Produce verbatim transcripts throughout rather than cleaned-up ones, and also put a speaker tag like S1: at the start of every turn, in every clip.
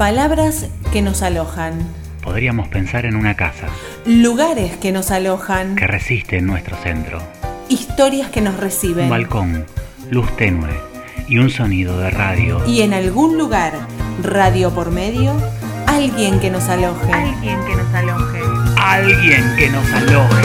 S1: Palabras que nos alojan.
S2: Podríamos pensar en una casa.
S1: Lugares que nos alojan.
S2: Que resiste en nuestro centro.
S1: Historias que nos reciben.
S2: Un balcón, luz tenue y un sonido de radio.
S1: Y en algún lugar, radio por medio, alguien que nos aloje.
S3: Alguien que nos aloje.
S2: Alguien que nos aloje.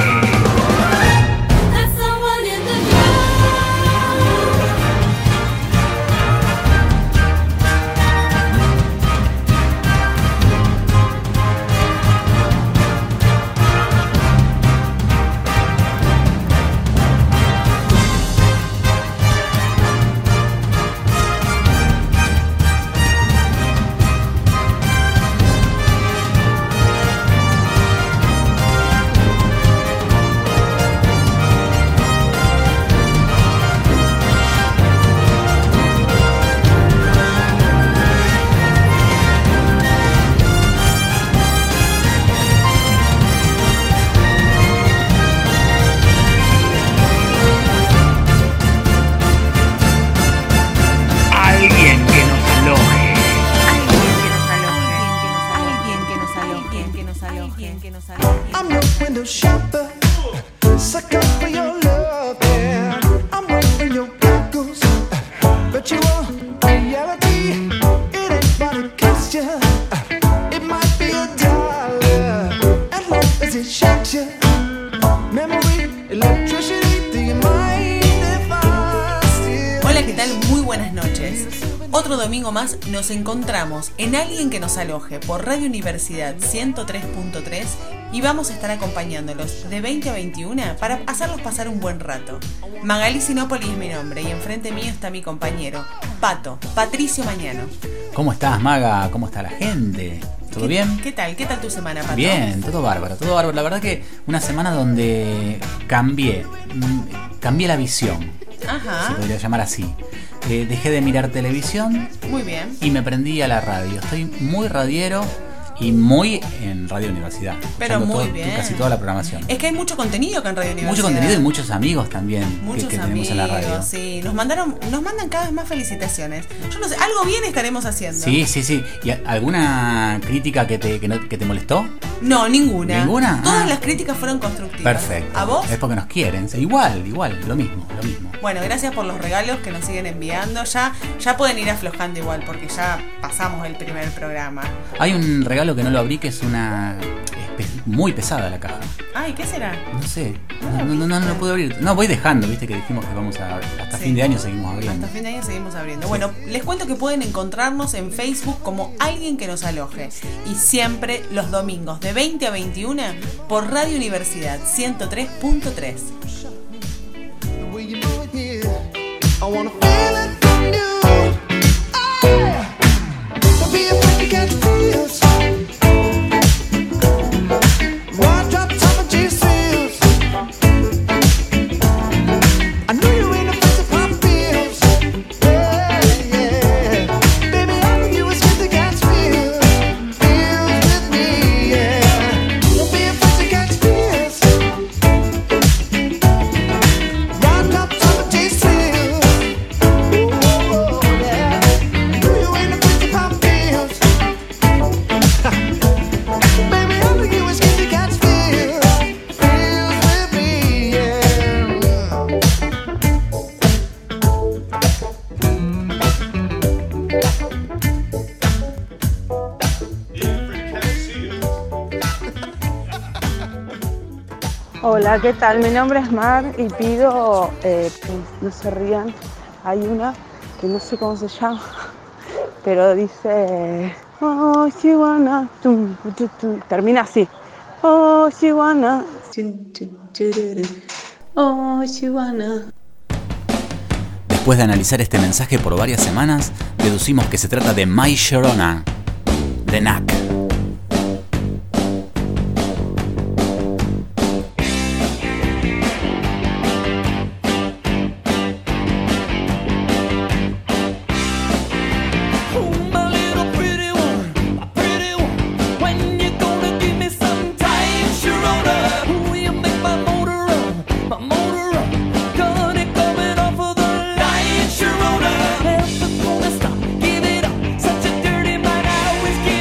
S1: Otro domingo más nos encontramos en Alguien que nos aloje por Radio Universidad ciento tres punto tres y vamos a estar acompañándolos de veinte a veintiuno para hacerlos pasar un buen rato. Magalí Sinopoli es mi nombre y enfrente mío está mi compañero, Pato, Patricio Mañano.
S4: ¿Cómo estás, Maga? ¿Cómo está la gente? ¿Todo
S1: ¿Qué,
S4: bien?
S1: ¿Qué tal? ¿Qué tal tu semana, Pato?
S4: Bien, todo bárbaro, todo bárbaro. La verdad que una semana donde cambié, cambié la visión.
S1: Ajá.
S4: Se podría llamar así. Eh, dejé de mirar televisión.
S1: Muy bien.
S4: Y me prendí a la radio. Estoy muy radiero y muy en Radio Universidad.
S1: Pero muy
S4: todo,
S1: bien.
S4: Casi toda la programación.
S1: Es que hay mucho contenido acá en Radio Universidad.
S4: Mucho contenido y muchos amigos también.
S1: Muchos
S4: que, que
S1: amigos,
S4: tenemos en la radio.
S1: Sí, nos mandaron, nos mandan cada vez más felicitaciones. Yo no sé, algo bien estaremos haciendo.
S4: Sí, sí, sí. ¿Y alguna crítica que te, que no, que te molestó?
S1: No, ninguna.
S4: ¿Ninguna?
S1: Todas
S4: ah.
S1: las críticas fueron constructivas.
S4: Perfecto.
S1: ¿A vos?
S4: Es porque nos quieren. Igual, igual, lo mismo, lo mismo.
S1: Bueno, gracias por los regalos que nos siguen enviando. Ya, ya pueden ir aflojando igual, porque ya pasamos el primer programa.
S4: Hay un regalo que no lo abrí, que es una... Es muy pesada la caja.
S1: Ay, ¿qué será?
S4: No sé. No, no, no, no, no lo puedo abrir. No, voy dejando, viste que dijimos que vamos a... Hasta
S1: sí.
S4: fin de año seguimos abriendo.
S1: Hasta fin de año seguimos abriendo. Bueno, les cuento que pueden encontrarnos en Facebook como Alguien que nos aloje. Y siempre los domingos de veinte a veintiuno por Radio Universidad ciento tres punto tres.
S5: I wanna feel it from you. Oh, don't be afraid to catch feels. One drop top of G seals. I know you ain't afraid to pop pills. Yeah, yeah. Baby, I think you was good to catch feels. Feels with me, yeah. Don't be afraid to catch feels. One drop top of G seals.
S6: Hola, ¿qué tal? Mi nombre es Mar y pido, eh, no se rían, hay una que no sé cómo se llama, pero dice, oh, she wanna, tum, tum, tum. Termina así, oh, she wanna, oh, she wanna.
S4: Después de analizar este mensaje por varias semanas, deducimos que se trata de My Sharona, de N A C.
S5: Give it up, such a dirty mind, I always give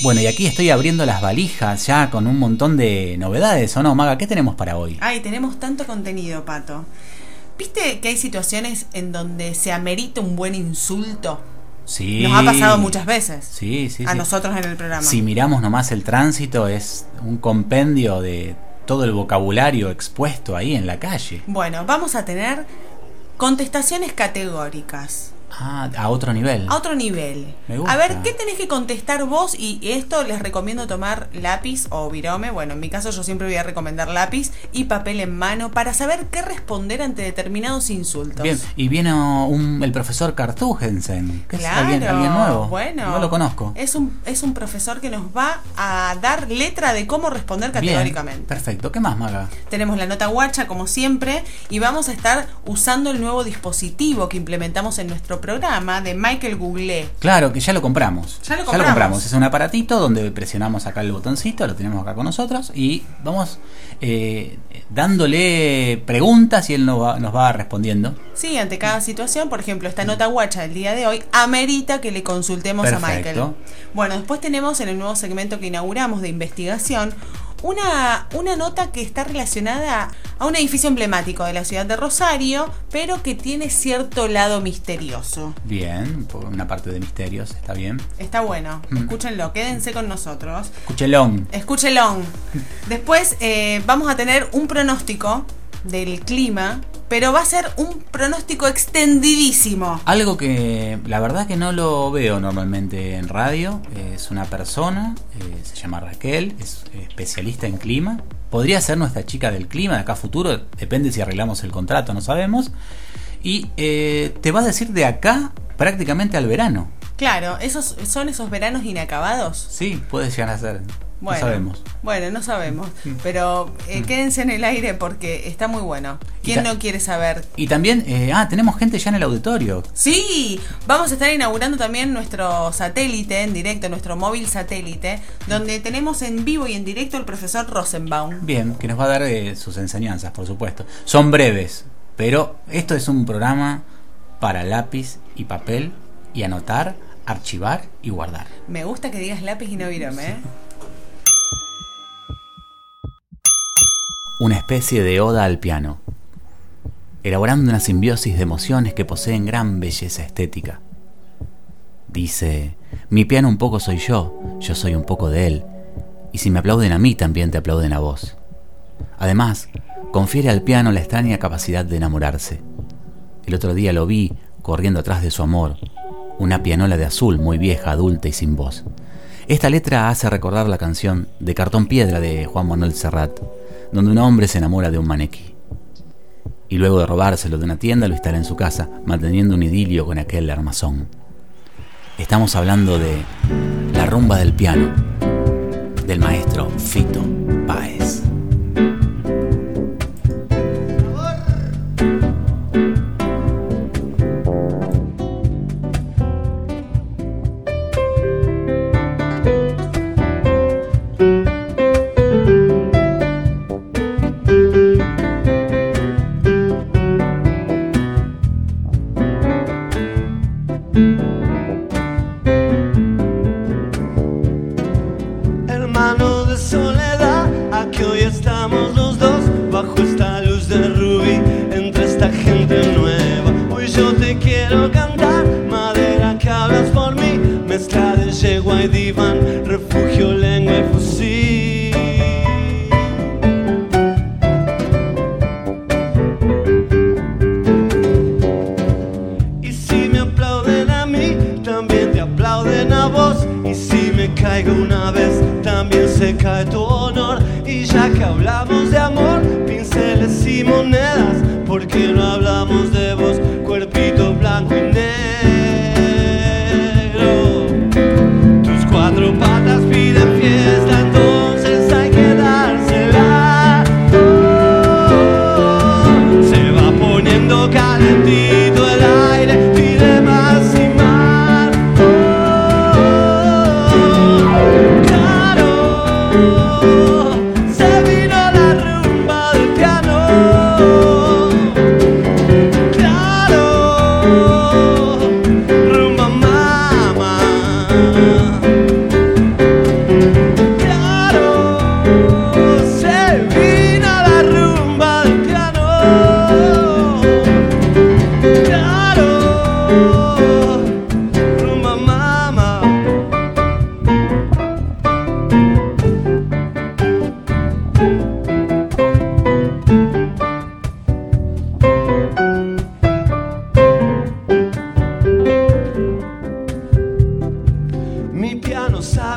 S4: Bueno, y aquí estoy abriendo las valijas ya con un montón de novedades, ¿o no, Maga? ¿Qué tenemos para hoy?
S1: Ay, tenemos tanto contenido, Pato. ¿Viste que hay situaciones en donde se amerita un buen insulto?
S4: Sí.
S1: Nos ha pasado muchas veces.
S4: Sí, sí,
S1: A
S4: sí.
S1: nosotros en el programa.
S4: Si miramos nomás el tránsito, es un compendio de todo el vocabulario expuesto ahí en la calle.
S1: Bueno, vamos a tener contestaciones categóricas.
S4: Ah, a otro nivel.
S1: A otro nivel.
S4: Me gusta.
S1: A ver, ¿qué tenés que contestar vos? Y esto les recomiendo tomar lápiz o virome. Bueno, en mi caso yo siempre voy a recomendar lápiz y papel en mano para saber qué responder ante determinados insultos.
S4: Bien, y viene un, el profesor Cartujensen, que
S1: Claro,
S4: es alguien, alguien nuevo.
S1: Bueno,
S4: no lo conozco.
S1: Es un, es un profesor que nos va a dar letra de cómo responder categóricamente.
S4: Bien, perfecto. ¿Qué más, Maga?
S1: Tenemos la nota guacha, como siempre, y vamos a estar usando el nuevo dispositivo que implementamos en nuestro programa de Michael Google.
S4: Claro, que ya lo compramos.
S1: Ya lo compramos.
S4: Es un aparatito donde presionamos acá el botoncito, lo tenemos acá con nosotros y vamos eh, dándole preguntas y él nos va, nos va respondiendo.
S1: Sí, ante cada situación, por ejemplo, esta nota guacha del día de hoy amerita que le consultemos
S4: Perfecto.
S1: a Michael. Bueno, después tenemos en el nuevo segmento que inauguramos de investigación Una, una nota que está relacionada a un edificio emblemático de la ciudad de Rosario, pero que tiene cierto lado misterioso.
S4: Bien, por una parte de misterios, está bien.
S1: Está bueno,
S4: Mm.
S1: escúchenlo, quédense con nosotros.
S4: Escúchelón.
S1: Escúchenlo. Después eh, vamos a tener un pronóstico del clima, pero va a ser un pronóstico extendidísimo.
S4: Algo que la verdad que no lo veo normalmente en radio. Es una persona, eh, se llama Raquel, es especialista en clima. Podría ser nuestra chica del clima de acá a futuro, depende si arreglamos el contrato, no sabemos. Y eh, te va a decir de acá prácticamente al verano.
S1: Claro, esos son esos veranos inacabados.
S4: Sí, puede llegar a ser.
S1: Bueno,
S4: no sabemos.
S1: Bueno, no sabemos. Pero eh, quédense en el aire porque está muy bueno. ¿Quién
S4: ta-
S1: no quiere saber?
S4: Y también, eh, ah, tenemos gente ya en el auditorio.
S1: Sí, vamos a estar inaugurando también nuestro satélite en directo, nuestro móvil satélite, donde tenemos en vivo y en directo al profesor Rosenbaum.
S4: Bien, que nos va a dar eh, sus enseñanzas, por supuesto. Son breves, pero esto es un programa para lápiz y papel y anotar, archivar y guardar.
S1: Me gusta que digas lápiz y no virome, ¿eh?
S4: Una especie de oda al piano, elaborando una simbiosis de emociones que poseen gran belleza estética. Dice, mi piano un poco soy yo, yo soy un poco de él, y si me aplauden a mí también te aplauden a vos. Además, confiere al piano la extraña capacidad de enamorarse. El otro día lo vi corriendo atrás de su amor, una pianola de azul muy vieja, adulta y sin voz. Esta letra hace recordar la canción de Cartón Piedra de Juan Manuel Serrat, donde un hombre se enamora de un maniquí y luego de robárselo de una tienda lo instala en su casa, manteniendo un idilio con aquel armazón. Estamos hablando de La rumba del piano, del maestro Fito Páez.
S5: Hermano de soledad, aquí hoy estamos los dos bajo esta luz de rubí, entre esta gente nueva. Hoy yo te quiero cantar, madera que hablas por mí, mezcla de yegua y diván, refugio, lengua y fusil. Y si me aplauden a mí, también te aplauden a vos. Y si me caigo una vez, también se cae tu honor. Y ya que hablamos de amor, pinceles y monedas, ¿por qué no hablamos de vos, cuerpito blanco y negro? Tus cuatro patas piden fiesta, entonces hay que dársela. Oh, se va poniendo calentito el aire, pide más y más. Oh, claro, se vino la rumba del piano. Claro.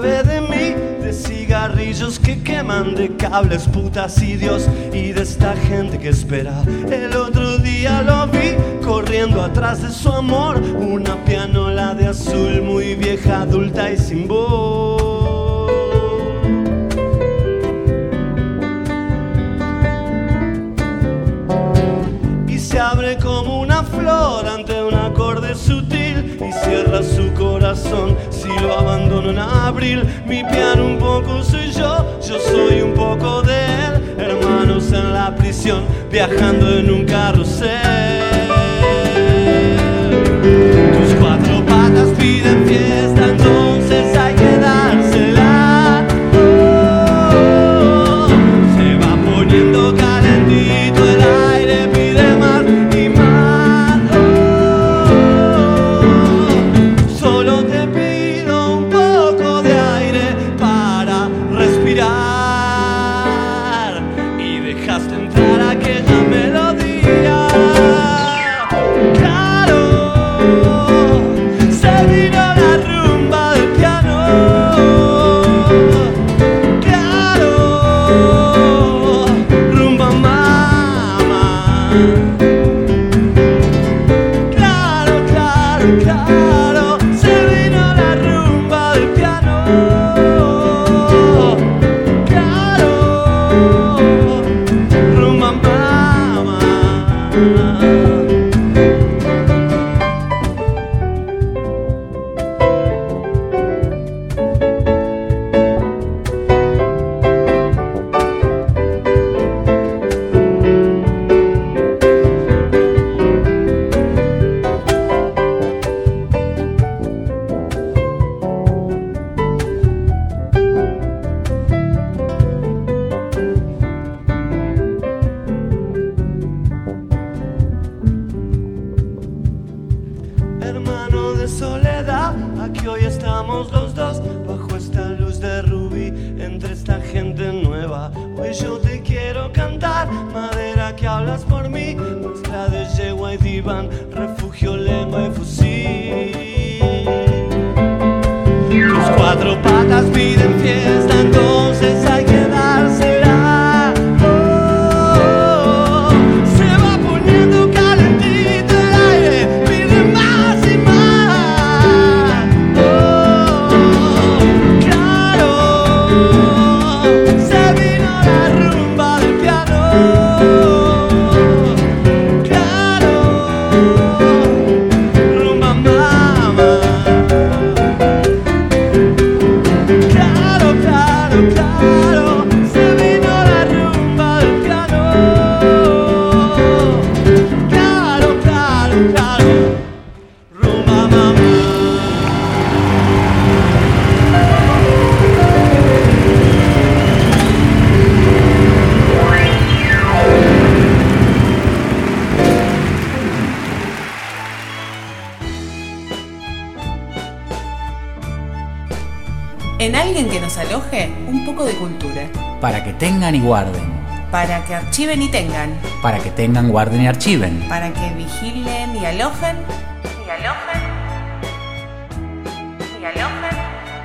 S5: sabe de mí, de cigarrillos que queman, de cables, putas y Dios, y de esta gente que espera. El otro día lo vi corriendo atrás de su amor, una pianola de azul muy vieja, adulta y sin voz. Y se abre como una flor ante un acorde sutil y cierra su corazón si lo abandono en abril. Mi piano un poco soy yo, yo soy un poco de él, hermanos en la prisión, viajando en un carrusel. Tus cuatro patas piden fiesta, entonces hay que dársela. Oh, se va poniendo calentito el aire, pide más y más. Oh, solo te pido un poco de aire para respirar y dejaste entrar aquella melodía. Claro, se vino la rumba del piano. Claro, rumba mama. Claro, claro, claro, se vino la rumba del piano. Claro, rumba mama. Hermano de soledad, aquí hoy estamos los dos, bajo esta luz de rubí, entre esta gente nueva. Hoy yo te quiero cantar, madera que hablas por mí, mezcla de yegua y diván, refugio, lengua y fusil. Tus cuatro patas piden fiesta, entonces hay que dársela. Oh, se va poniendo calentito el aire, pide más y más. Oh, claro, se vino la rumba del piano. Claro, rumba mama. Claro, claro, claro, se vino la rumba del piano. Claro, claro, claro, rumba mama.
S1: En alguien que nos aloje, un poco de cultura.
S4: Para que tengan y guarden.
S1: Para que archiven y tengan.
S4: Para que tengan, guarden y archiven.
S1: Para que vigilen y alojen. Y alojen. Y alojen.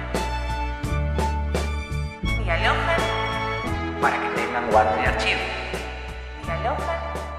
S1: Y alojen.
S4: Para que tengan, guarden y archiven.
S1: Y alojen.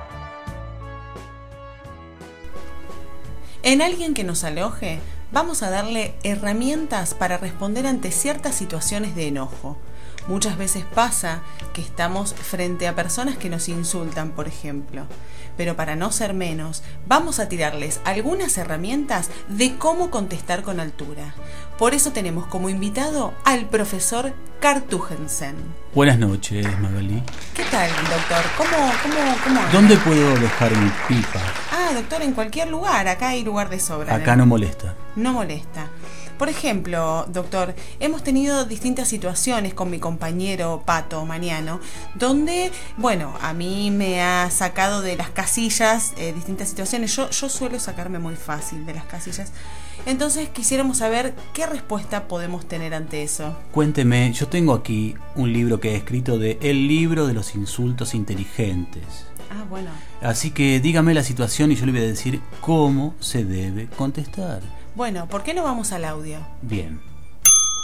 S1: En alguien que nos aloje, vamos a darle herramientas para responder ante ciertas situaciones de enojo. Muchas veces pasa que estamos frente a personas que nos insultan, por ejemplo. Pero para no ser menos, vamos a tirarles algunas herramientas de cómo contestar con altura. Por eso tenemos como invitado al profesor Cartujensen.
S3: Buenas noches, Magali.
S1: ¿Qué tal, doctor? ¿Cómo, cómo, cómo anda?
S3: ¿Dónde puedo dejar mi pipa?
S1: Ah, doctor, en cualquier lugar. Acá hay lugar de sobra.
S3: Acá no molesta.
S1: No molesta. Por ejemplo, doctor, hemos tenido distintas situaciones con mi compañero Pato Maniano, donde, bueno, a mí me ha sacado de las casillas eh, distintas situaciones. Yo, yo suelo sacarme muy fácil de las casillas. Entonces quisiéramos saber qué respuesta podemos tener ante eso.
S3: Cuénteme, yo tengo aquí un libro que he escrito de El libro de los insultos inteligentes.
S1: Ah, bueno.
S3: Así que dígame la situación y yo le voy a decir cómo se debe contestar.
S1: Bueno, ¿por qué no vamos al audio?
S3: Bien.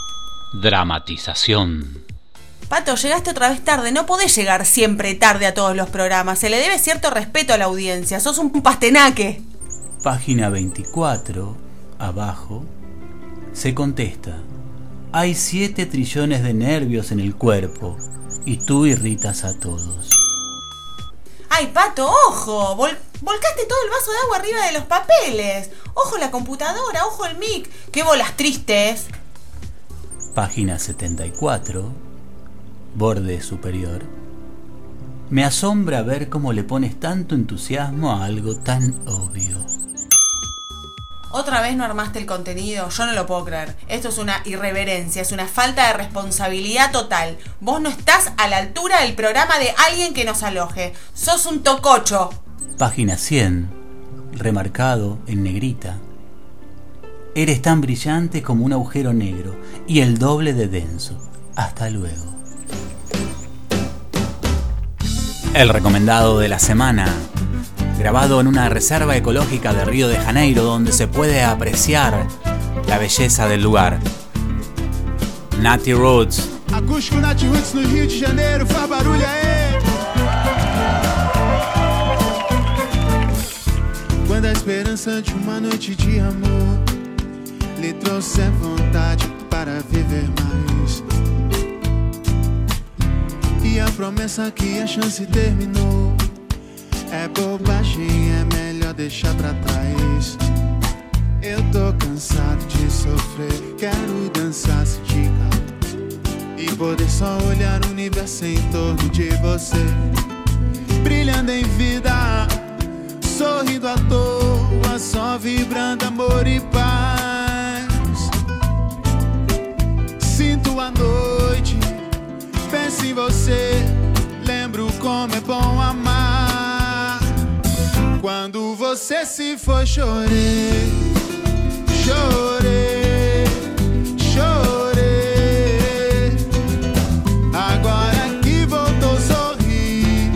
S2: Dramatización.
S1: Pato, llegaste otra vez tarde. No podés llegar siempre tarde a todos los programas. Se le debe cierto respeto a la audiencia. Sos un pastenaque.
S3: Página veinticuatro, abajo, se contesta: hay siete trillones de nervios en el cuerpo y tú irritas a todos.
S1: Ay, Pato, ojo. Vol- volcaste todo el vaso de agua arriba de los papeles. Ojo la computadora, ojo el mic. Qué bolas tristes.
S3: Página setenta y cuatro, borde superior. Me asombra ver cómo le pones tanto entusiasmo a algo tan obvio.
S1: ¿Otra vez no armaste el contenido? Yo no lo puedo creer. Esto es una irreverencia, es una falta de responsabilidad total. Vos no estás a la altura del programa de alguien que nos aloje. Sos un tococho.
S3: Página cien, remarcado en negrita. Eres tan brillante como un agujero negro y el doble de denso. Hasta luego.
S4: El recomendado de la semana, grabado en una reserva ecológica de Río de Janeiro donde se puede apreciar la belleza del lugar. Nati Roots.
S7: Acústico Nati Roots no Rio de Janeiro, faz barulho aí. Quando a esperança de uma noite de amor lhe trouxe vontade para viver mais, e a promessa que a chance terminou, é bobagem, é melhor deixar pra trás. Eu tô cansado de sofrer, quero dançar sem te calar e poder só olhar o universo em torno de você, brilhando em vida, sorrindo à toa, só vibrando amor e paz. Sinto a noite, penso em você, lembro como é bom amar. Quando você se foi, chorei, chorei, chorei. Agora que voltou, sorri,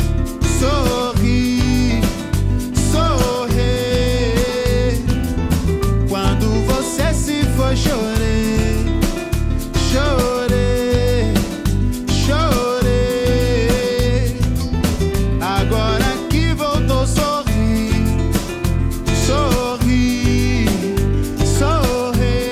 S7: sorri, sorri. Quando você se foi, chorei, chorei, chorei. Agora que voltou, sorri, sorri, sorri.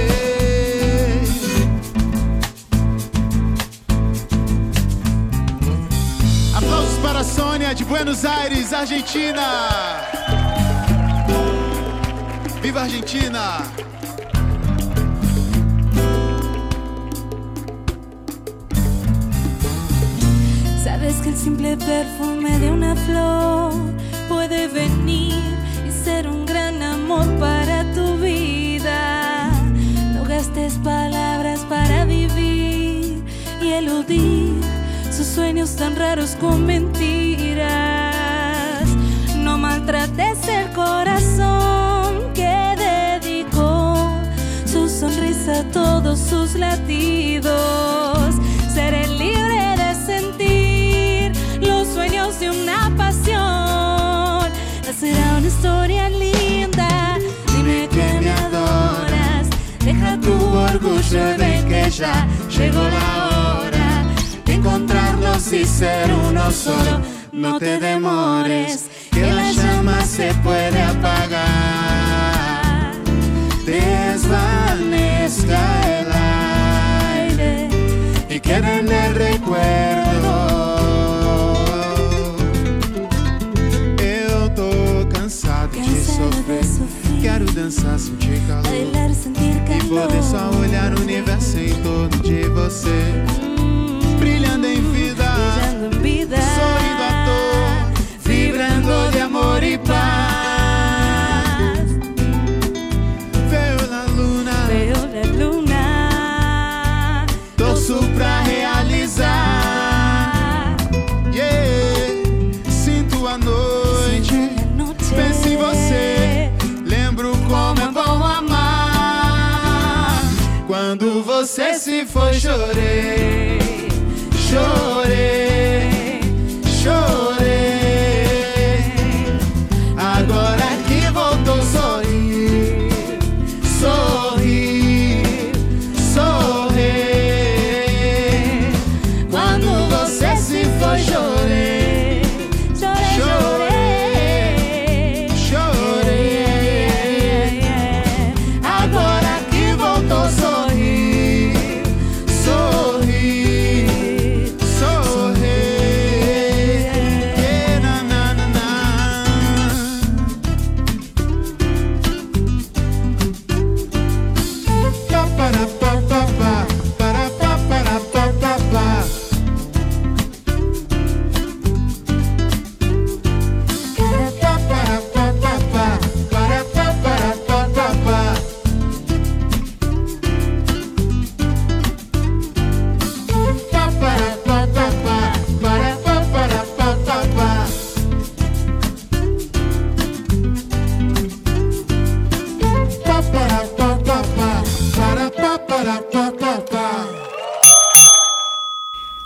S7: Aplausos para a Sônia de Buenos Aires, Argentina. Viva Argentina!
S8: Sabes que el simple perfume de una flor puede venir y ser un gran amor para tu vida. No gastes palabras para vivir y eludir sus sueños tan raros con mentiras. No maltrates el corazón que dedicó su sonrisa a todos sus latidos. Seré libre de sentir los sueños de una pasión. Será una historia linda. Dime que me adoras. Deja tu orgullo y ven que ya llegó la hora de encontrarnos y ser uno solo. No te demores, que la llama se puede apagar. Desvanezca el aire y queda en el recuerdo.
S7: Eu tô cansado de sofrer, quero dançar, sentir calor,
S8: Bailar, sentir
S7: e
S8: calor.
S7: poder só olhar o universo em torno de você, brilhando em vida,
S8: Brillando en vida,
S7: sorrindo à toa, vibrando de amor e paz. Veio la luna,
S8: veo la luna.
S7: torço pra realizar. Yeah, sinto a noite,
S8: La noche.
S7: penso em você, lembro como é bom amar. Quando você se foi, chorei, chorei, chorei. Agora que voltou, sorri, sorri, sorri.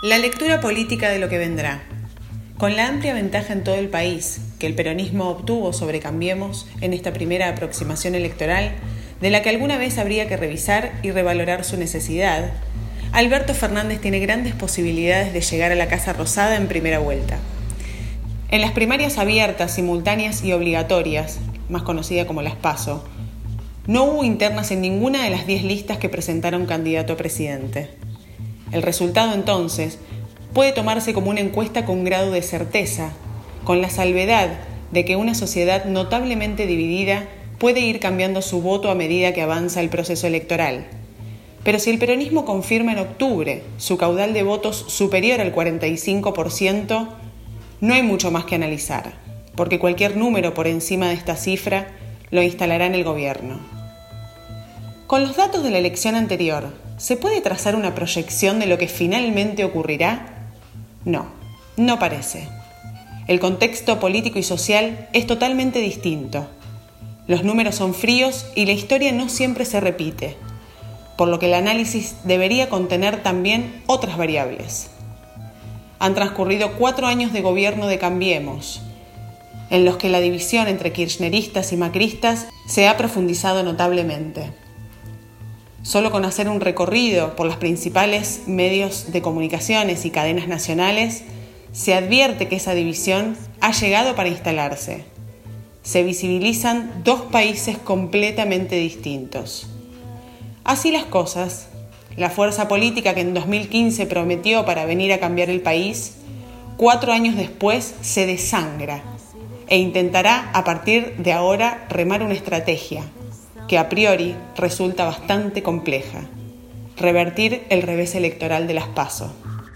S1: La lectura política de lo que vendrá. Con la amplia ventaja en todo el país que el peronismo obtuvo sobre Cambiemos en esta primera aproximación electoral, de la que alguna vez habría que revisar y revalorar su necesidad, Alberto Fernández tiene grandes posibilidades de llegar a la Casa Rosada en primera vuelta. En las primarias abiertas, simultáneas y obligatorias, más conocida como las PASO, no hubo internas en ninguna de las diez listas que presentaron candidato a presidente. El resultado, entonces, puede tomarse como una encuesta con grado de certeza, con la salvedad de que una sociedad notablemente dividida puede ir cambiando su voto a medida que avanza el proceso electoral. Pero si el peronismo confirma en octubre su caudal de votos superior al cuarenta y cinco por ciento, no hay mucho más que analizar, porque cualquier número por encima de esta cifra lo instalará en el gobierno. Con los datos de la elección anterior, ¿se puede trazar una proyección de lo que finalmente ocurrirá? No, no parece. El contexto político y social es totalmente distinto. Los números son fríos y la historia no siempre se repite, por lo que el análisis debería contener también otras variables. Han transcurrido cuatro años de gobierno de Cambiemos, en los que la división entre kirchneristas y macristas se ha profundizado notablemente. Solo con hacer un recorrido por los principales medios de comunicaciones y cadenas nacionales, se advierte que esa división ha llegado para instalarse. Se visibilizan dos países completamente distintos. Así las cosas, la fuerza política que en dos mil quince prometió para venir a cambiar el país, cuatro años después se desangra e intentará a partir de ahora remar una estrategia que a priori resulta bastante compleja: revertir el revés electoral de las PASO.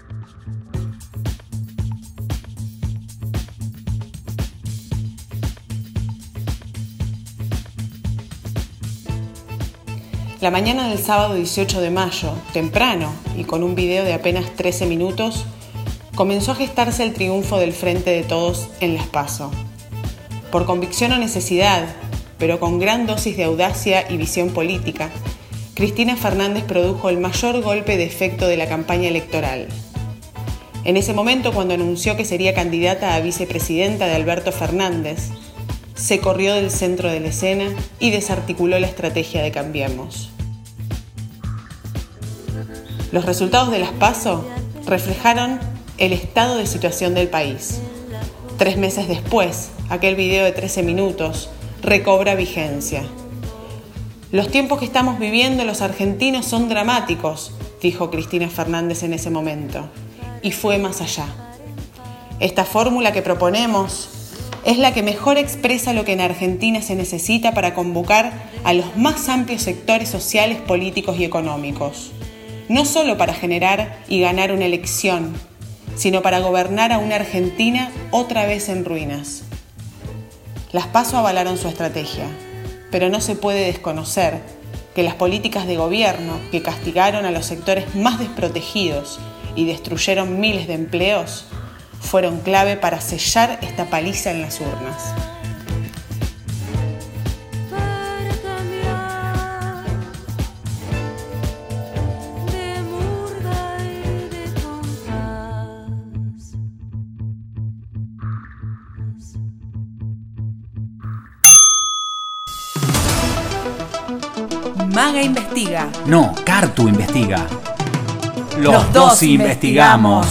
S1: La mañana del sábado dieciocho de mayo, temprano y con un video de apenas trece minutos, comenzó a gestarse el triunfo del Frente de Todos en las PASO. Por convicción o necesidad, pero con gran dosis de audacia y visión política, Cristina Fernández produjo el mayor golpe de efecto de la campaña electoral. En ese momento, cuando anunció que sería candidata a vicepresidenta de Alberto Fernández, se corrió del centro de la escena y desarticuló la estrategia de Cambiemos. Los resultados de las PASO reflejaron el estado de situación del país. Tres meses después, aquel video de trece minutos recobra vigencia. Los tiempos que estamos viviendo los argentinos son dramáticos, dijo Cristina Fernández en ese momento, y fue más allá. Esta fórmula que proponemos es la que mejor expresa lo que en Argentina se necesita para convocar a los más amplios sectores sociales, políticos y económicos, no solo para generar y ganar una elección, sino para gobernar a una Argentina otra vez en ruinas. Las PASO avalaron su estrategia, pero no se puede desconocer que las políticas de gobierno que castigaron a los sectores más desprotegidos y destruyeron miles de empleos fueron clave para sellar esta paliza en las urnas. Maga investiga.
S3: No, Cartu investiga. Los,
S1: Los
S3: dos,
S1: dos
S3: investigamos.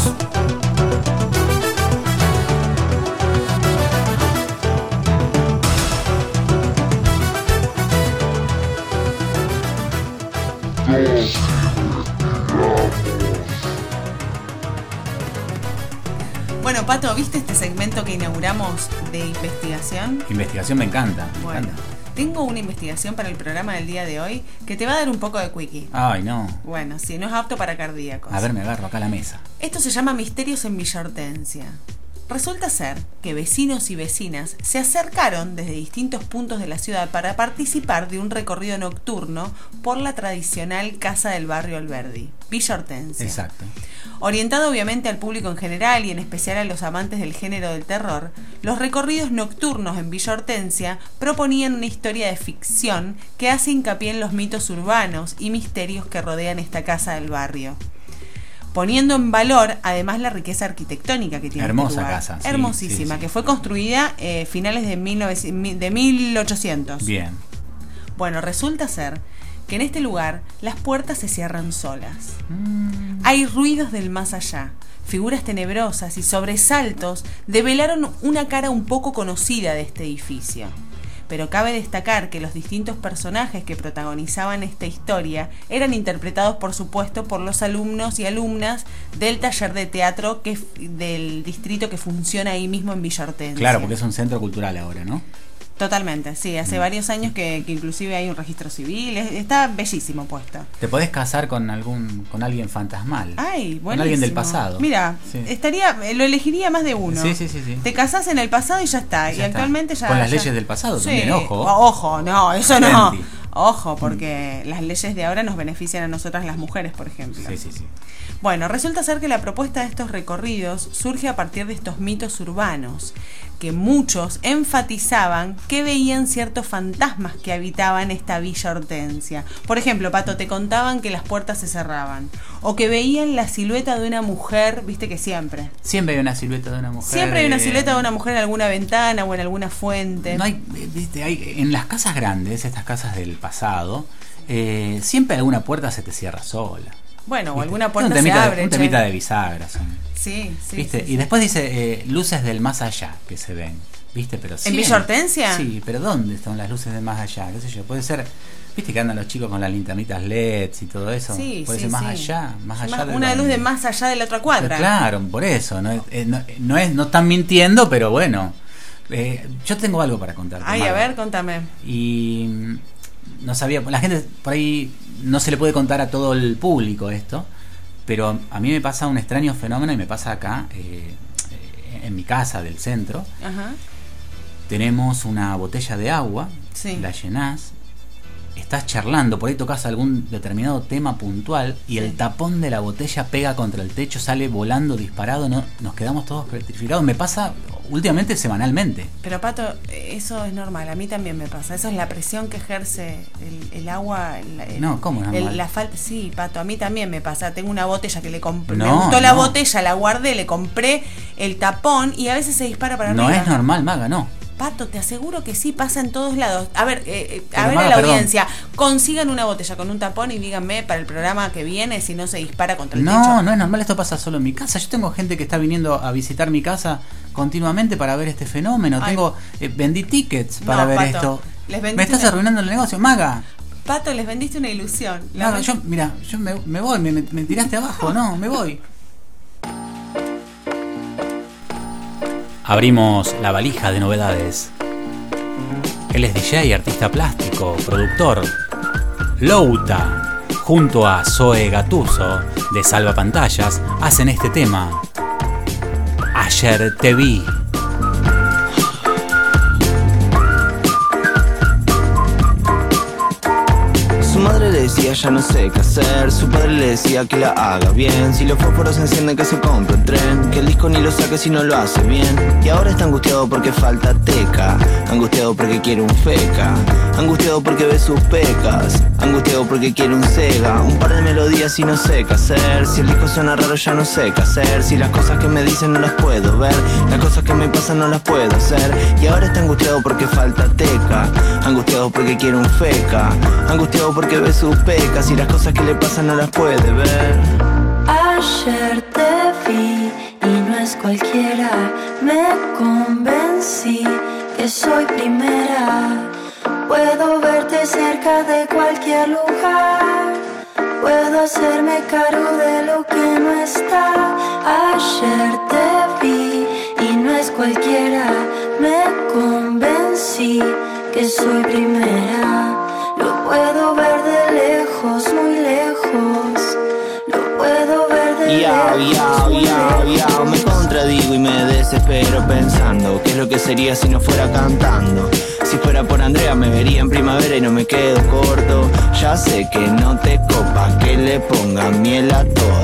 S1: Bueno, Pato, ¿viste este segmento que inauguramos de investigación?
S3: Investigación me encanta. Me
S1: Bueno,
S3: encanta.
S1: tengo una investigación para el programa del día de hoy que te va a dar un poco de quickie.
S3: Ay, no.
S1: Bueno, si no es apto para cardíacos.
S3: A ver, me agarro acá a la mesa.
S1: Esto se llama Misterios en Villa Hortensia. Resulta ser que vecinos y vecinas se acercaron desde distintos puntos de la ciudad para participar de un recorrido nocturno por la tradicional Casa del Barrio Alberdi, Villa Hortensia.
S3: Exacto.
S1: Orientado obviamente al público en general y en especial a los amantes del género del terror, los recorridos nocturnos en Villa Hortensia proponían una historia de ficción que hace hincapié en los mitos urbanos y misterios que rodean esta casa del barrio. poniendo en valor además la riqueza arquitectónica que tiene
S3: Hermosa
S1: este lugar.
S3: casa, sí,
S1: hermosísima,
S3: sí, sí.
S1: que fue construida eh, finales de, mil novecientos, de mil ochocientos.
S3: Bien.
S1: Bueno, resulta ser que en este lugar las puertas se cierran solas.
S3: Mm.
S1: Hay ruidos del más allá. Figuras tenebrosas y sobresaltos develaron una cara un poco conocida de este edificio. Pero cabe destacar que los distintos personajes que protagonizaban esta historia eran interpretados, por supuesto, por los alumnos y alumnas del taller de teatro que, del distrito que funciona ahí mismo en Villa Hortensia.
S3: Claro, porque es un centro cultural ahora, ¿no?
S1: Totalmente, sí, hace varios años que, que inclusive hay un registro civil, es- está bellísimo puesto.
S3: Te podés casar con algún con alguien fantasmal.
S1: Ay, buenísimo.
S3: Con alguien del pasado.
S1: Mira,
S3: Sí.
S1: estaría, lo elegiría más de uno.
S3: Sí, sí, sí, sí.
S1: Te casás en el pasado y ya está.
S3: Ya
S1: y
S3: está.
S1: actualmente ya.
S3: Con las
S1: ya-
S3: leyes del pasado
S1: Sí.
S3: también, ojo.
S1: O- Ojo, no, eso no.
S3: Atenti.
S1: Ojo, porque las leyes de ahora nos benefician a nosotras las mujeres, por ejemplo.
S3: Sí, sí, sí.
S1: Bueno, resulta ser que la propuesta de estos recorridos surge a partir de estos mitos urbanos, que muchos enfatizaban que veían ciertos fantasmas que habitaban esta Villa Hortensia. Por ejemplo, Pato, te contaban que las puertas se cerraban, o que veían la silueta de una mujer, viste que siempre.
S3: Siempre hay una silueta de una mujer.
S1: Siempre hay una
S3: eh,
S1: silueta de una mujer en alguna ventana o en alguna fuente.
S3: No hay, eh, viste, hay, en las casas grandes, estas casas del pasado, eh, siempre alguna puerta se te cierra sola.
S1: Bueno, o
S3: ¿Viste?
S1: alguna
S3: un
S1: puerta se
S3: temita,
S1: abre.
S3: un
S1: che.
S3: temita de bisagra son.
S1: Sí, sí.
S3: ¿Viste?
S1: sí, sí.
S3: Y después dice eh, luces del más allá que se ven. ¿Viste? Pero
S1: ¿En Villa Hortensia?
S3: Sí, pero ¿dónde están las luces del más allá? ¿Qué sé yo? Puede ser. ¿Viste que andan los chicos con las linternitas L E Ds y todo eso?
S1: Sí,
S3: Puede
S1: sí,
S3: ser más
S1: sí.
S3: allá, más
S1: Sí,
S3: allá
S1: más-
S3: de
S1: una luz
S3: dónde.
S1: de más allá de la otra cuadra.
S3: Claro, por eso. No, es- eh, no, no es, no están mintiendo, pero bueno. Eh, yo tengo algo para contarte.
S1: Ay, a
S3: Maga.
S1: ver, contame.
S3: Y mm, no sabía, la gente por ahí no se le puede contar a todo el público esto, pero a mí me pasa un extraño fenómeno y me pasa acá, eh, eh, en mi casa del centro.
S1: Ajá.
S3: Tenemos una botella de agua,
S1: Sí.
S3: la llenás, estás charlando, por ahí tocas algún determinado tema puntual y
S1: Sí.
S3: el tapón de la botella pega contra el techo, sale volando disparado, no, nos quedamos todos petrificados. Me pasa últimamente semanalmente.
S1: Pero Pato, eso es normal, a mí también me pasa. Eso es la presión que ejerce el, el agua. el- el-
S3: No, ¿cómo es
S1: el-
S3: normal?
S1: la falta, sí, Pato, a mí también me pasa. Tengo una botella que le compré. me
S3: No,
S1: gustó la
S3: no.
S1: botella, la guardé, le compré el tapón y a veces se dispara para
S3: No
S1: arriba.
S3: es normal, Maga, no.
S1: Pato, te aseguro que sí, pasa en todos lados. A ver, eh, eh, a
S3: Pero,
S1: ver
S3: Maga,
S1: a la
S3: perdón.
S1: audiencia, consigan una botella con un tapón y díganme para el programa que viene si no se dispara contra el
S3: No,
S1: techo.
S3: no es normal, esto pasa solo en mi casa. Yo tengo gente que está viniendo a visitar mi casa continuamente para ver este fenómeno.
S1: Ay.
S3: Tengo eh, vendí tickets para
S1: No,
S3: ver
S1: Pato,
S3: esto.
S1: les vendiste
S3: Me estás
S1: una-
S3: arruinando el negocio, Maga.
S1: Pato, les vendiste una ilusión. La
S3: Maga,
S1: ven-
S3: yo, mira, yo me, me voy, me, me tiraste abajo, no, me voy. Abrimos la valija de novedades. Él es D J, artista plástico, productor. Louta, junto a Zoe Gattuso de Salva Pantallas, hacen este tema. Ayer te vi.
S9: Su madre le decía ya no sé qué hacer, su padre le decía que la haga bien. Si los fósforos se encienden que se compre el tren, que el disco ni lo saque si no lo hace bien. Y ahora está angustiado porque falta teca, angustiado porque quiere un feca, angustiado porque ve sus pecas, angustiado porque quiere un Sega. Un par de melodías y no sé qué hacer, si el disco suena raro ya no sé qué hacer. Si las cosas que me dicen no las puedo ver, las cosas que me pasan no las puedo hacer. Y ahora está angustiado porque falta teca, angustiado porque quiere un feca, angustiado porque ve sus pecas y las cosas que le pasan no las puede ver.
S8: Ayer te vi y no es cualquiera, me convencí que soy primera. Puedo verte cerca de cualquier lugar, puedo hacerme cargo de lo que no está. Ayer te vi y no es cualquiera, me convencí que soy primera. Lo puedo ver de lejos, muy lejos. Lo puedo ver de
S9: Yao,
S8: lejos,
S9: yao,
S8: muy
S9: yao, yao, me
S8: lejos.
S9: contradigo y me desespero pensando qué es lo que sería si no fuera cantando. Si fuera por Andrea me vería en primavera y no me quedo corto. Ya sé que no te copa que le ponga miel a todo.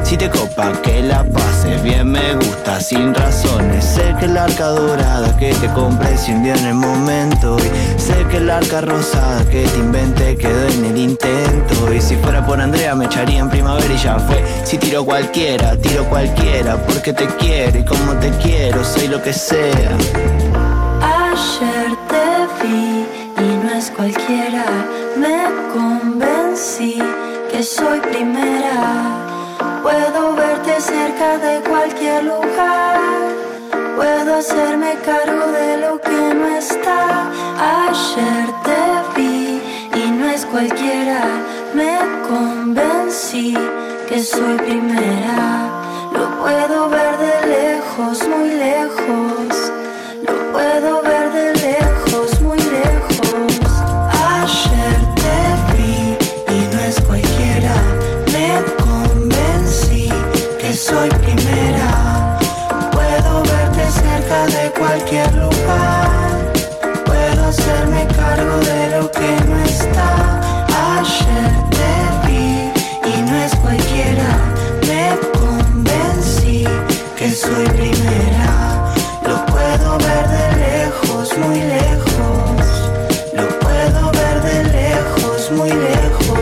S9: Si te copa que la pases bien me gusta sin razones. Sé que la arca dorada que te compré se hundió en el momento. Y sé que la arca rosada que te inventé quedó en el intento. Y si fuera por Andrea me echaría en primavera y ya fue. Si tiro cualquiera, tiro cualquiera, porque te quiero y como te quiero soy lo que sea.
S8: Ayer te vi y no es cualquiera. Me convencí que soy primera. Puedo verte cerca de cualquier lugar. Puedo hacerme cargo de lo que no está. Ayer te vi y no es cualquiera. Me convencí que soy primera. Lo puedo ver de lejos, muy lejos. Lo puedo ver de lejos, muy lejos. Ayer te vi y no es cualquiera. Me convencí que soy primera. Puedo verte cerca de cualquier lugar. Puedo hacerme cargo de lo que no está. Ayer te vi y no es cualquiera. Me convencí que soy primera. Lo puedo ver de lejos, muy lejos. Lo puedo ver de lejos, muy lejos.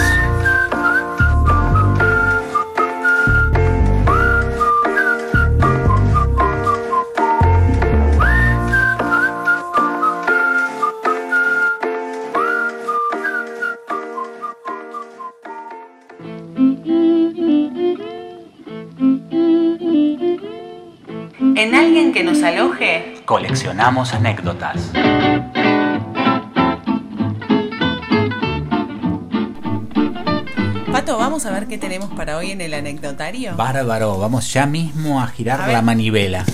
S1: En alguien que nos aloje,
S3: Coleccionamos anécdotas.
S1: Pato, vamos a ver qué tenemos para hoy en el anecdotario.
S3: Bárbaro, vamos ya mismo a girar
S1: A
S3: la
S1: ver.
S3: manivela.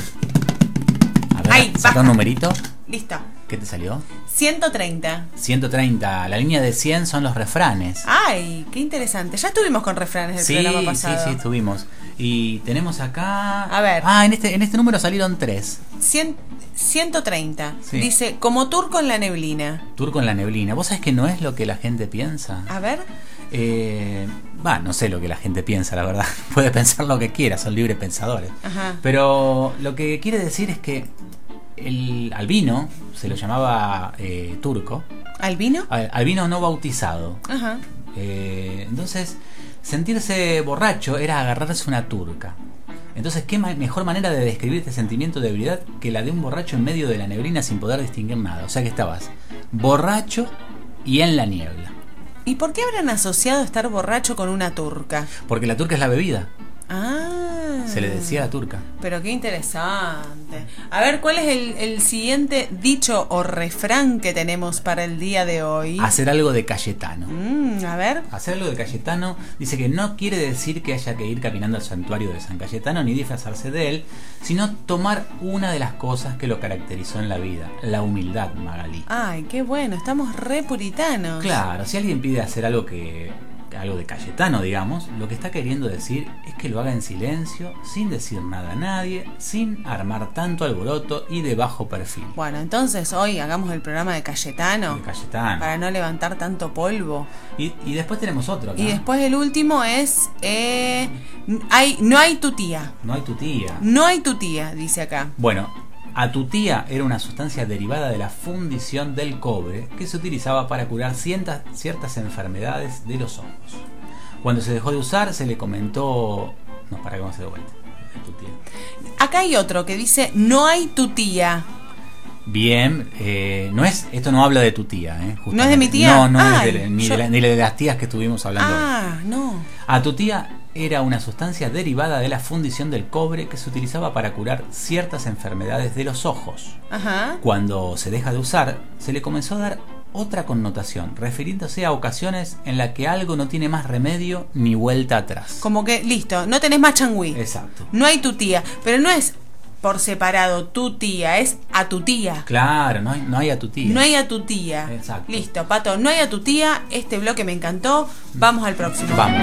S3: A ver,
S1: Ahí,
S3: saca
S1: basta.
S3: un numerito.
S1: Listo.
S3: ¿Qué te salió?
S1: ciento treinta.
S3: ciento treinta. La línea de cien son los refranes.
S1: Ay, qué interesante. Ya estuvimos con refranes del
S3: Sí,
S1: programa
S3: sí,
S1: pasado.
S3: sí, estuvimos. Y tenemos acá...
S1: A ver.
S3: Ah, en este, en este número salieron tres.
S1: cien, ciento treinta.
S3: Sí.
S1: Dice, como turco en la neblina.
S3: Turco en la neblina. ¿Vos sabés que no es lo que la gente piensa?
S1: A ver.
S3: Eh, va, no sé lo que la gente piensa, la verdad. Puede pensar lo que quiera, son libres pensadores.
S1: Ajá.
S3: Pero lo que quiere decir es que el, al vino se lo llamaba eh, turco.
S1: ¿Al vino?
S3: Al, al vino no bautizado.
S1: Ajá.
S3: Eh, entonces, sentirse borracho era agarrarse una turca. Entonces, ¿qué ma- mejor manera de describir este sentimiento de ebriedad que la de un borracho en medio de la neblina sin poder distinguir nada? O sea que estabas borracho y en la niebla.
S1: ¿Y por qué habrán asociado estar borracho con una turca?
S3: Porque la turca es la bebida.
S1: Ah.
S3: Se le decía la turca.
S1: Pero qué interesante. A ver, ¿cuál es el, el siguiente dicho o refrán que tenemos para el día de hoy?
S3: Hacer algo de Cayetano.
S1: Mm, a ver.
S3: Hacer algo de Cayetano dice que no quiere decir que haya que ir caminando al santuario de San Cayetano ni disfrazarse de él, sino tomar una de las cosas que lo caracterizó en la vida, la humildad, Magalí.
S1: Ay, qué bueno, estamos re puritanos.
S3: Claro, si alguien pide hacer algo que algo de Cayetano, digamos, lo que está queriendo decir es que lo haga en silencio, sin decir nada a nadie, sin armar tanto alboroto y de bajo perfil.
S1: Bueno, entonces hoy hagamos el programa de Cayetano.
S3: De Cayetano.
S1: Para no levantar tanto polvo.
S3: Y, y después tenemos otro acá.
S1: Y después el último es eh, hay, no hay tu tía.
S3: No hay tu tía.
S1: No hay tu tía, dice acá.
S3: Bueno, atutía era una sustancia derivada de la fundición del cobre que se utilizaba para curar ciertas, ciertas enfermedades de los ojos. Cuando se dejó de usar se le comentó... No, para que vamos a hacer de vuelta. Atutía.
S1: Acá hay otro que dice no hay tu tía.
S3: Bien, eh, no es, esto no habla de tu tía, ¿eh? Justamente.
S1: ¿No es de mi tía?
S3: No, no
S1: Ay,
S3: es de, ni,
S1: yo...
S3: de la, ni de las tías que estuvimos hablando.
S1: Ah, no.
S3: Atutía era una sustancia derivada de la fundición del cobre que se utilizaba para curar ciertas enfermedades de los ojos.
S1: Ajá.
S3: Cuando se deja de usar, se le comenzó a dar otra connotación, refiriéndose a ocasiones en las que algo no tiene más remedio ni vuelta atrás.
S1: Como que, listo, no tenés más changüí.
S3: Exacto.
S1: No hay tu tía. Pero no es por separado tu tía, es a tu tía.
S3: Claro, no hay, no hay a tu tía.
S1: No hay a tu tía.
S3: Exacto.
S1: Listo, Pato, no hay a tu tía. Este bloque me encantó. Vamos al próximo.
S3: Vamos.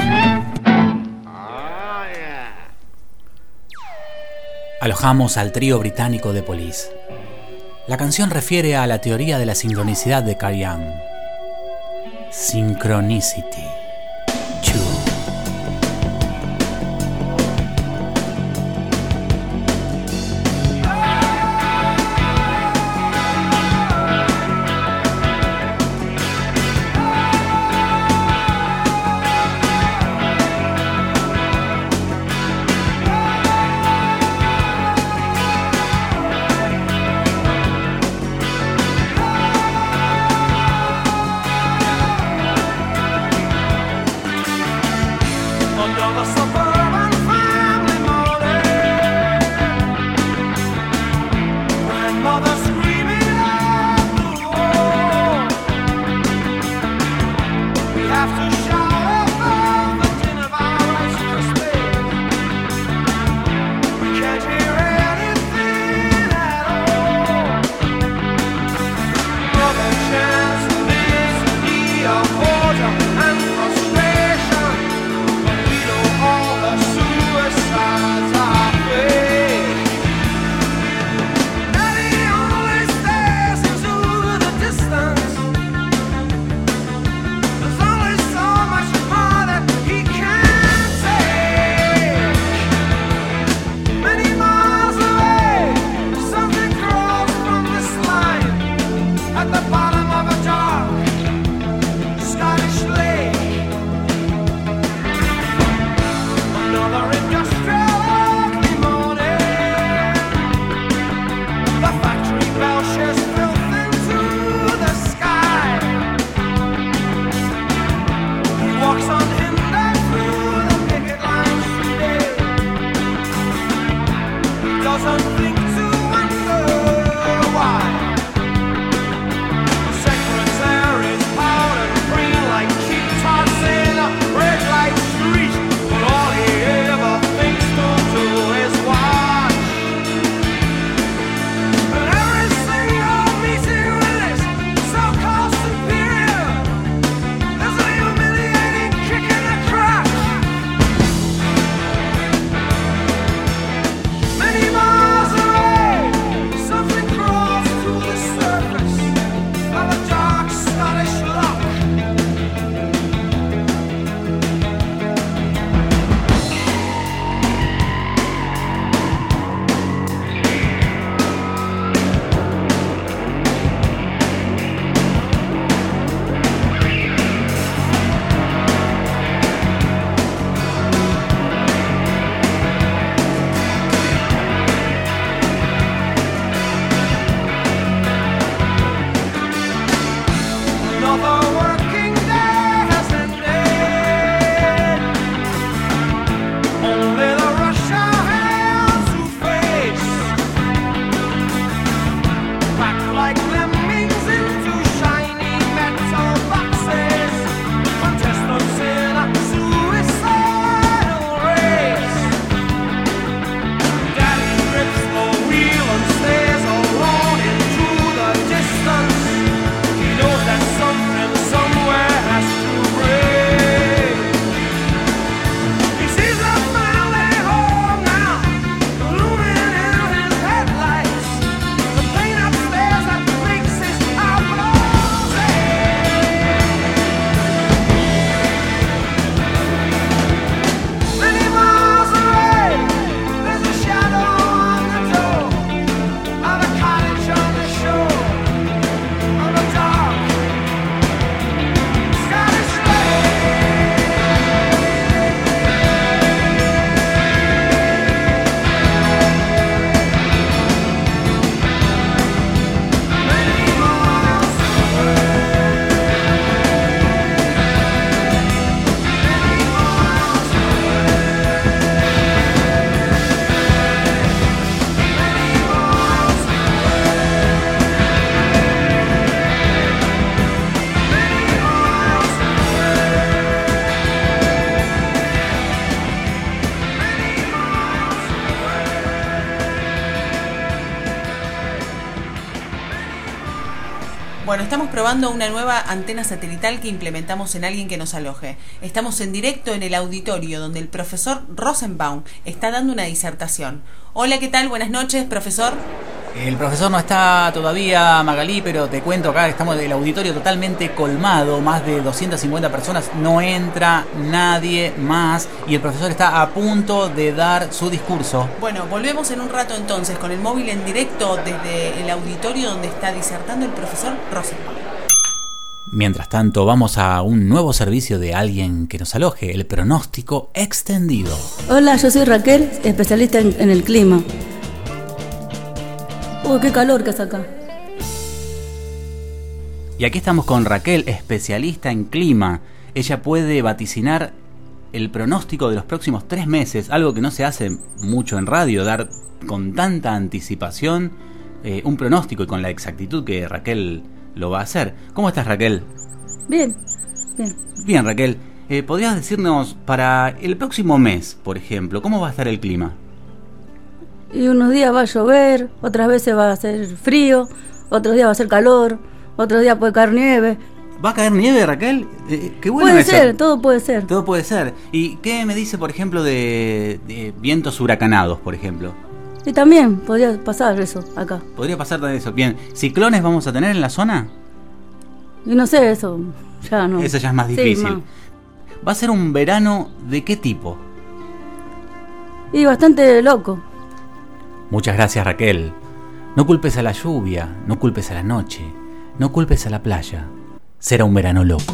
S3: Alojamos al trío británico de Police. La canción refiere a la teoría de la sincronicidad de Carl Jung. Synchronicity. Two.
S1: Bueno, estamos probando una nueva antena satelital que implementamos en Alguien que nos aloje. Estamos en directo en el auditorio donde el profesor Rosenbaum está dando una disertación. Hola, ¿qué tal? Buenas noches, profesor.
S3: El profesor no está todavía, Magalí, pero te cuento acá, estamos en el auditorio totalmente colmado, más de doscientas cincuenta personas, no entra nadie más y el profesor está a punto de dar su discurso.
S1: Bueno, volvemos en un rato entonces con el móvil en directo desde el auditorio donde está disertando el profesor Rosenbaum.
S3: Mientras tanto, vamos a un nuevo servicio de Alguien que nos aloje, el pronóstico extendido.
S10: Hola, yo soy Raquel, especialista en, en el clima. Uy, qué calor que hace acá.
S3: Y aquí estamos con Raquel, especialista en clima. Ella puede vaticinar el pronóstico de los próximos tres meses, algo que no se hace mucho en radio, dar con tanta anticipación eh, un pronóstico y con la exactitud que Raquel lo va a hacer. ¿Cómo estás, Raquel?
S10: Bien, bien.
S3: Bien, Raquel. Eh, ¿Podrías decirnos para el próximo mes, por ejemplo, cómo va a estar el clima?
S10: Y unos días va a llover, otras veces va a hacer frío, otros días va a hacer calor, otros días puede caer nieve.
S3: ¿Va a caer nieve, Raquel? Eh, qué bueno
S10: puede
S3: eso.
S10: ser, todo puede ser.
S3: Todo puede ser. ¿Y qué me dice, por ejemplo, de, de vientos huracanados, por ejemplo?
S10: Y también podría pasar eso acá.
S3: Podría pasar también eso. Bien, ¿ciclones vamos a tener en la zona?
S10: Y no sé, eso ya no.
S3: Eso ya es más difícil. Sí, más. ¿Va a ser un verano de qué tipo?
S10: Y bastante loco.
S3: Muchas gracias, Raquel. No culpes a la lluvia, no culpes a la noche, no culpes a la playa. Será un verano loco.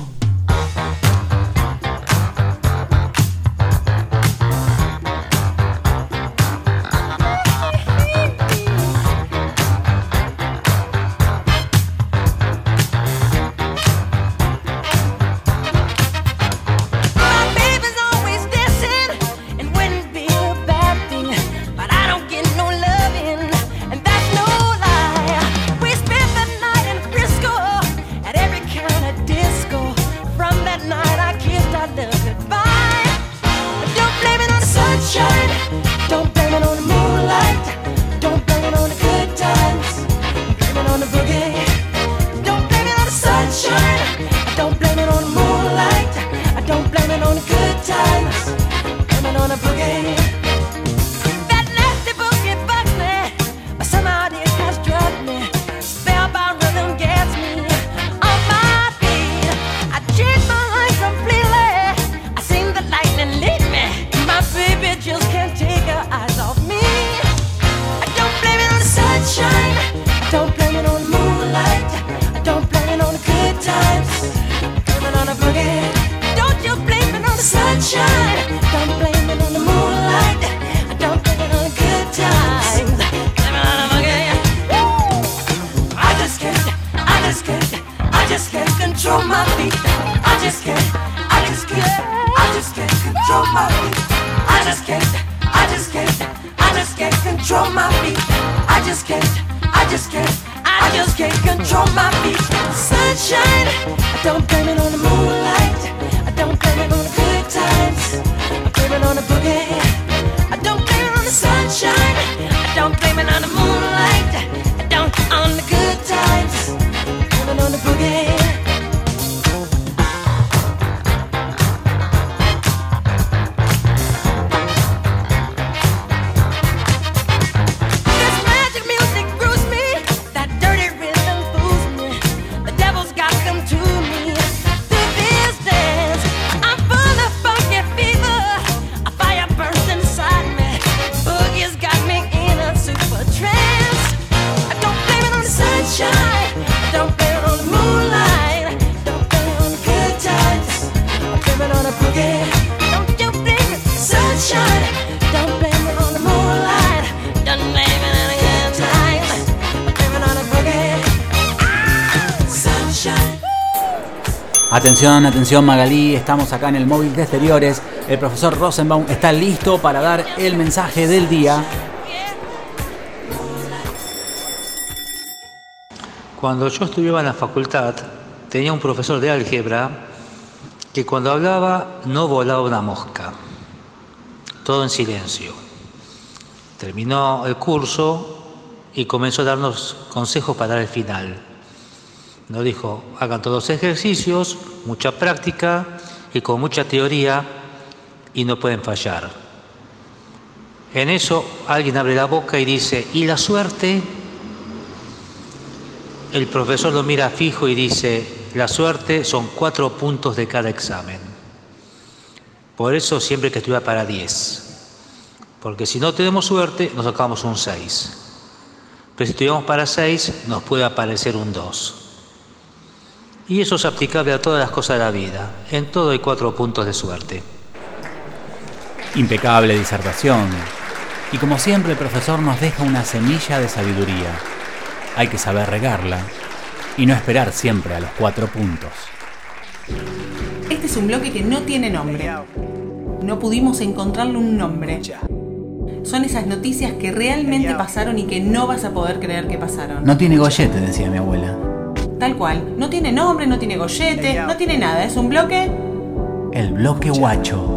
S3: Atención, atención, Magalí, estamos acá en el móvil de exteriores. El profesor Rosenbaum está listo para dar el mensaje del día.
S11: Cuando yo estudiaba en la facultad, tenía un profesor de álgebra que cuando hablaba no volaba una mosca. Todo en silencio. Terminó el curso y comenzó a darnos consejos para el final. Nos dijo, hagan todos los ejercicios, mucha práctica y con mucha teoría y no pueden fallar. En eso alguien abre la boca y dice, ¿y la suerte? El profesor lo mira fijo y dice, la suerte son cuatro puntos de cada examen. Por eso siempre hay que estudiar para diez. Porque si no tenemos suerte, nos sacamos un seis. Pero si estudiamos para seis, nos puede aparecer un dos. Y eso es aplicable a todas las cosas de la vida. En todo hay cuatro puntos de suerte.
S3: Impecable disertación. Y como siempre el profesor nos deja una semilla de sabiduría. Hay que saber regarla y no esperar siempre a los cuatro puntos.
S1: Este es un bloque que no tiene nombre. No pudimos encontrarle un nombre. Son esas noticias que realmente pasaron y que no vas a poder creer que pasaron.
S3: No tiene gollete, decía mi abuela.
S1: Tal cual. No tiene nombre, no tiene gollete, no tiene nada. Es un bloque...
S3: El bloque guacho.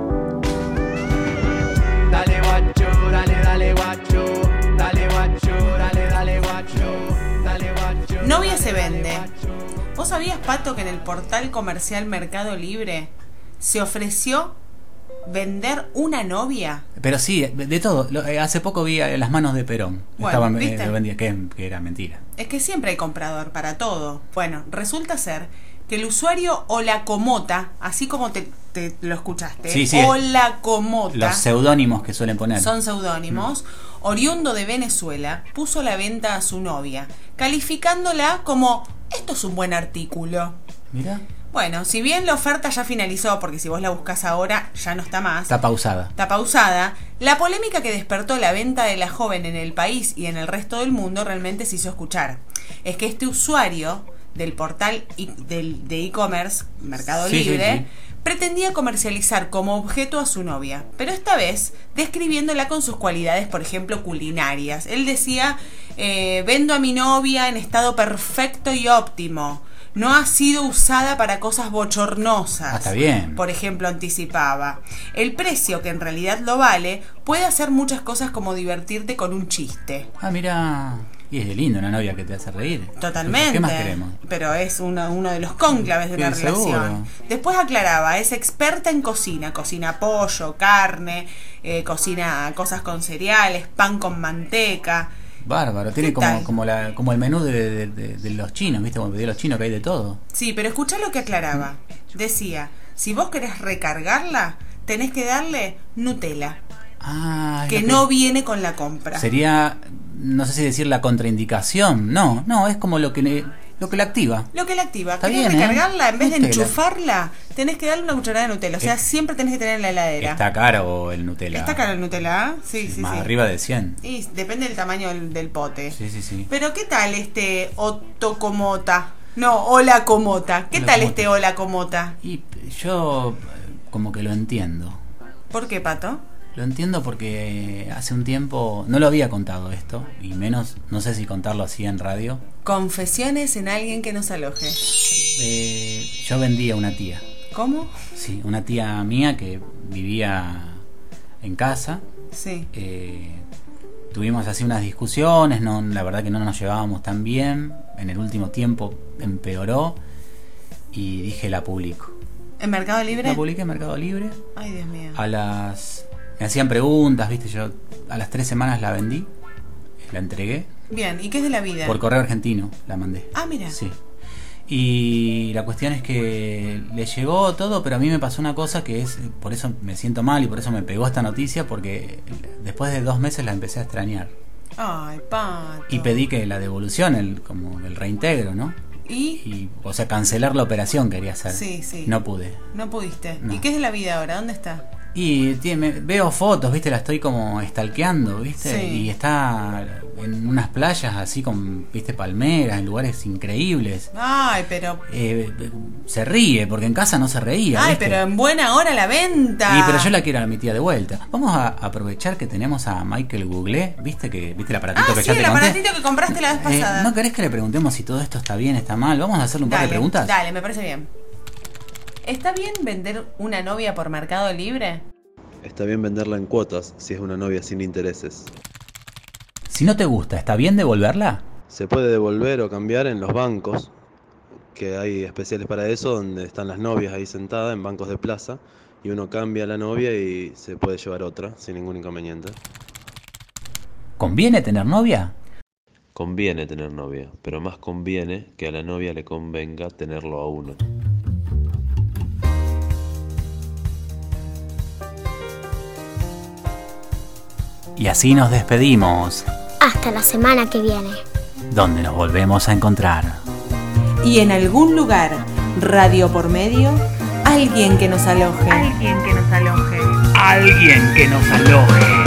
S5: Dale guacho, dale, dale guacho, dale guacho, dale, dale guacho, dale guacho.
S1: Novia se vende. ¿Vos sabías, Pato, que en el portal comercial Mercado Libre se ofreció vender una novia?
S3: Pero sí, de, de todo. Lo, eh, hace poco vi a las manos de Perón.
S1: Bueno,
S3: Estaban,
S1: ¿viste?
S3: eh, lo vendía, que, que era mentira.
S1: Es que siempre hay comprador para todo. Bueno, resulta ser que el usuario Olacomota, así como te, te lo escuchaste,
S3: Sí, sí,
S1: Olacomota,
S3: Los seudónimos que suelen poner.
S1: son seudónimos, mm. oriundo de Venezuela, puso a la venta a su novia, calificándola como, esto es un buen artículo.
S3: Mira.
S1: Bueno, si bien la oferta ya finalizó, porque si vos la buscas ahora ya no está más.
S3: Está pausada.
S1: Está pausada. La polémica que despertó la venta de la joven en el país y en el resto del mundo realmente se hizo escuchar. Es que este usuario del portal e- del, de e-commerce, Mercado
S3: Sí,
S1: Libre,
S3: sí, sí.
S1: pretendía comercializar como objeto a su novia, pero esta vez describiéndola con sus cualidades, por ejemplo, culinarias. Él decía, eh, vendo a mi novia en estado perfecto y óptimo. No ha sido usada para cosas bochornosas.
S3: Ah, está bien.
S1: Por ejemplo, anticipaba. El precio, que en realidad lo vale, puede hacer muchas cosas como divertirte con un chiste.
S3: Ah, mira. Y es lindo una novia que te hace reír.
S1: Totalmente.
S3: ¿Qué más queremos?
S1: Pero es uno, uno de los cónclaves de una
S3: Sí,
S1: relación.
S3: seguro.
S1: Después aclaraba, es experta en cocina. Cocina pollo, carne, eh, cocina cosas con cereales, pan con manteca.
S3: Bárbaro, tiene
S1: ¿Qué
S3: como,
S1: tal?
S3: como, la, como el menú de, de, de- de los chinos, ¿viste? Como pedí los chinos que hay de todo.
S1: Sí, pero escuchá lo que aclaraba. Decía, si vos querés recargarla, tenés que darle Nutella,
S3: Ah, es
S1: que
S3: lo
S1: no viene con la compra.
S3: Sería, no sé si decir la contraindicación. No, no, es como lo que le, lo que la activa.
S1: Lo que la activa.
S3: Está
S1: ¿Querés
S3: bien, ¿eh?
S1: recargarla? En vez de
S3: Nutella.
S1: enchufarla, tenés que darle una cucharada de Nutella. O sea,
S3: Eh,
S1: siempre tenés que tener en la heladera.
S3: Está caro el Nutella.
S1: ¿Está caro el Nutella? ¿Ah? Sí, sí,
S3: Más
S1: sí.
S3: arriba de cien.
S1: Y depende del tamaño del, del pote.
S3: Sí, sí, sí.
S1: Pero ¿qué tal este Otocomota? No, Hola Comota. ¿Qué
S3: Hola
S1: tal
S3: Comota.
S1: este Hola Comota?
S3: Y yo eh, como que lo entiendo.
S1: ¿Por qué, Pato?
S3: Lo entiendo porque hace un tiempo no lo había contado esto, y menos, no sé si contarlo así en radio.
S1: Confesiones en alguien que nos aloje.
S3: Eh, yo vendí a una tía.
S1: ¿Cómo?
S3: Sí, una tía mía que vivía en casa.
S1: Sí.
S3: Eh, tuvimos así unas discusiones, no, la verdad que no nos llevábamos tan bien. En el último tiempo empeoró y dije, la publico.
S1: ¿En Mercado Libre?
S3: La publiqué en Mercado Libre.
S1: Ay, Dios mío.
S3: A las... Me hacían preguntas, viste, yo a las tres semanas la vendí, la entregué.
S1: Bien, ¿y qué es de la vida?
S3: Por correo argentino la mandé.
S1: Ah, mira.
S3: Sí. Y la cuestión es que le llegó todo, pero a mí me pasó una cosa que es, por eso me siento mal y por eso me pegó esta noticia, porque después de dos meses la empecé a extrañar.
S1: Ay, Pato.
S3: Y pedí que la devolución, el, como el reintegro, ¿no?
S1: ¿Y?
S3: Y, o sea, cancelar la operación quería hacer.
S1: Sí, sí.
S3: No pude.
S1: No pudiste.
S3: No.
S1: ¿Y qué es de la vida ahora? ¿Dónde está?
S3: Y tiene, veo fotos, viste, la estoy como stalkeando, viste,
S1: Sí.
S3: y está en unas playas así con, viste, palmeras, en lugares increíbles.
S1: Ay, pero...
S3: Eh, se ríe, porque en casa no se reía.
S1: Ay,
S3: ¿viste?
S1: pero en buena hora la venta.
S3: Y pero yo la quiero a mi tía de vuelta. Vamos a aprovechar que tenemos a Michael Google, viste que viste el aparatito
S1: Ah,
S3: que
S1: sí,
S3: ya te
S1: el
S3: conté.
S1: aparatito que compraste la vez
S3: Eh,
S1: pasada.
S3: ¿No querés que le preguntemos si todo esto está bien, está mal? Vamos a hacerle un par de
S1: Dale,
S3: preguntas.
S1: Dale, me parece bien. ¿Está bien vender una novia por Mercado Libre?
S12: Está bien venderla en cuotas si es una novia sin intereses.
S3: Si no te gusta, ¿está bien devolverla?
S12: Se puede devolver o cambiar en los bancos que hay especiales para eso, donde están las novias ahí sentadas en bancos de plaza y uno cambia a la novia y se puede llevar otra sin ningún inconveniente.
S3: ¿Conviene tener novia?
S12: Conviene tener novia, pero más conviene que a la novia le convenga tenerlo a uno.
S3: Y así nos despedimos,
S13: Hasta la semana que viene.
S3: donde nos volvemos a encontrar.
S1: Y en algún lugar, radio por medio, alguien que nos aloje. Alguien que nos aloje.
S2: Alguien que nos aloje.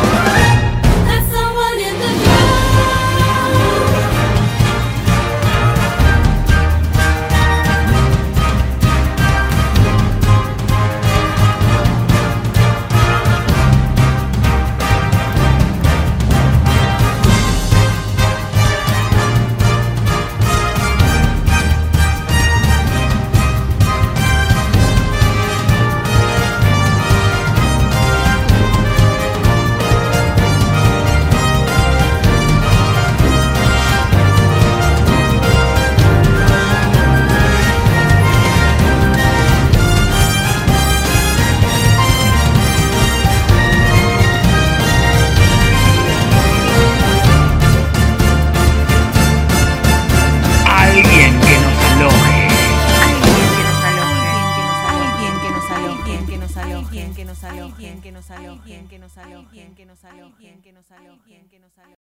S2: Alguien que nos aloje.
S1: Alguien que nos aloje. Alguien que nos aloje. Alguien que nos aloje. Alguien que nos aloje. Alguien que nos aloje. Alguien que nos aloje. Alguien que nos aloje. Alguien que nos aloje.